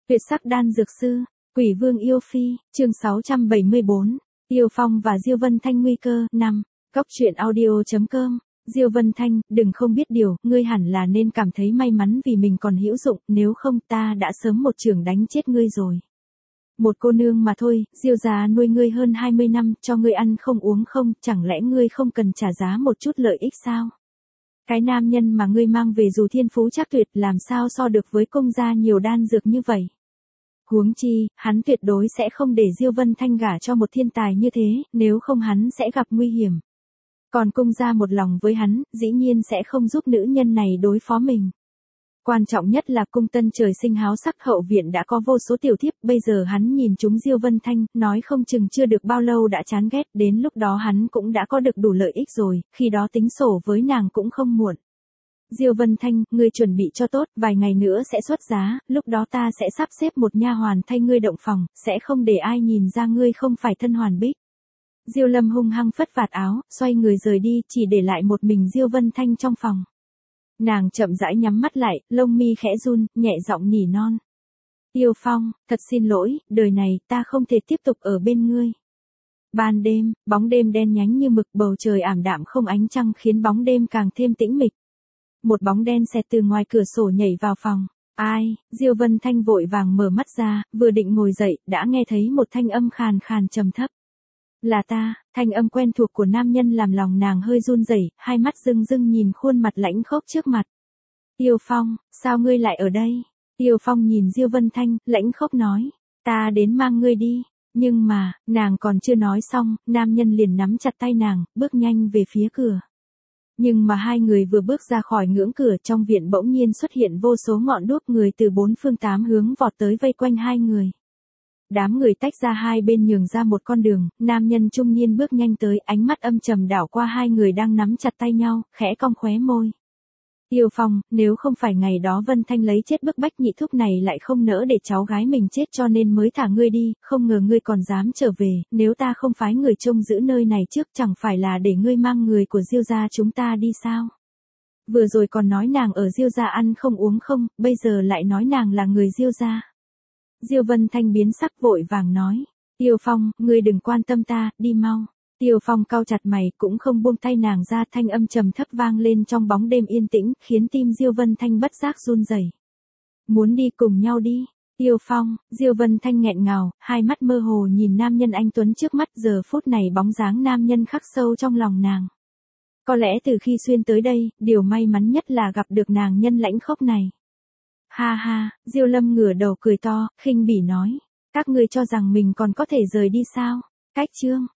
Tuyệt sắc đan dược sư, Quỷ Vương yêu phi, chương 674, Tiêu Phong và Diêu Vân Thanh nguy cơ, 5. Góc truyện audio.com. Diêu Vân Thanh, đừng không biết điều, ngươi hẳn là nên cảm thấy may mắn vì mình còn hữu dụng, nếu không ta đã sớm một chưởng đánh chết ngươi rồi. Một cô nương mà thôi, Diêu gia nuôi ngươi hơn 20 năm, cho ngươi ăn không uống không, chẳng lẽ ngươi không cần trả giá một chút lợi ích sao? Cái nam nhân mà ngươi mang về dù thiên phú chắc tuyệt làm sao so được với công gia nhiều đan dược như vậy. Huống chi, hắn tuyệt đối sẽ không để Diêu Vân Thanh gả cho một thiên tài như thế, nếu không hắn sẽ gặp nguy hiểm. Còn công gia một lòng với hắn, dĩ nhiên sẽ không giúp nữ nhân này đối phó mình. Quan trọng nhất là cung tân trời sinh háo sắc, hậu viện đã có vô số tiểu thiếp, bây giờ hắn nhìn chúng Diêu Vân Thanh, nói không chừng chưa được bao lâu đã chán ghét, đến lúc đó hắn cũng đã có được đủ lợi ích rồi, khi đó tính sổ với nàng cũng không muộn. Diêu Vân Thanh, ngươi chuẩn bị cho tốt, vài ngày nữa sẽ xuất giá, lúc đó ta sẽ sắp xếp một nha hoàn thay ngươi động phòng, sẽ không để ai nhìn ra ngươi không phải thân hoàn bích. Diêu Lâm hung hăng phất vạt áo, xoay người rời đi, chỉ để lại một mình Diêu Vân Thanh trong phòng. Nàng chậm rãi nhắm mắt lại, lông mi khẽ run, nhẹ giọng nỉ non. Tiêu Phong, thật xin lỗi, đời này ta không thể tiếp tục ở bên ngươi. Ban đêm, bóng đêm đen nhánh như mực, bầu trời ảm đạm không ánh trăng khiến bóng đêm càng thêm tĩnh mịch. Một bóng đen xẹt từ ngoài cửa sổ nhảy vào phòng. Ai? Diêu Vân Thanh vội vàng mở mắt ra, vừa định ngồi dậy, đã nghe thấy một thanh âm khàn khàn trầm thấp. Là ta, thanh âm quen thuộc của nam nhân làm lòng nàng hơi run rẩy, hai mắt rưng rưng nhìn khuôn mặt lãnh khốc trước mặt. Tiêu Phong, sao ngươi lại ở đây? Tiêu Phong nhìn Diêu Vân Thanh, lãnh khốc nói, ta đến mang ngươi đi. Nhưng mà, nàng còn chưa nói xong, nam nhân liền nắm chặt tay nàng, bước nhanh về phía cửa. Nhưng mà hai người vừa bước ra khỏi ngưỡng cửa, trong viện bỗng nhiên xuất hiện vô số ngọn đuốc, người từ bốn phương tám hướng vọt tới vây quanh hai người. Đám người tách ra hai bên nhường ra một con đường, nam nhân trung niên bước nhanh tới, ánh mắt âm trầm đảo qua hai người đang nắm chặt tay nhau, khẽ cong khóe môi. Tiêu Phong, nếu không phải ngày đó Vân Thanh lấy chết bức bách nhị thúc này lại không nỡ để cháu gái mình chết cho nên mới thả ngươi đi, không ngờ ngươi còn dám trở về, nếu ta không phái người trông giữ nơi này trước chẳng phải là để ngươi mang người của Diêu gia chúng ta đi sao? Vừa rồi còn nói nàng ở Diêu gia ăn không uống không, bây giờ lại nói nàng là người Diêu gia. Diêu Vân Thanh biến sắc vội vàng nói, Tiêu Phong, ngươi đừng quan tâm ta, đi mau. Tiêu Phong cau chặt mày cũng không buông tay nàng ra, thanh âm trầm thấp vang lên trong bóng đêm yên tĩnh, khiến tim Diêu Vân Thanh bất giác run rẩy. Muốn đi cùng nhau đi. Tiêu Phong, Diêu Vân Thanh nghẹn ngào, hai mắt mơ hồ nhìn nam nhân anh tuấn trước mắt, giờ phút này bóng dáng nam nhân khắc sâu trong lòng nàng. Có lẽ từ khi xuyên tới đây, điều may mắn nhất là gặp được nàng nhân lãnh khốc này. Ha ha, Diêu Lâm ngửa đầu cười to, khinh bỉ nói, các ngươi cho rằng mình còn có thể rời đi sao? Cách chương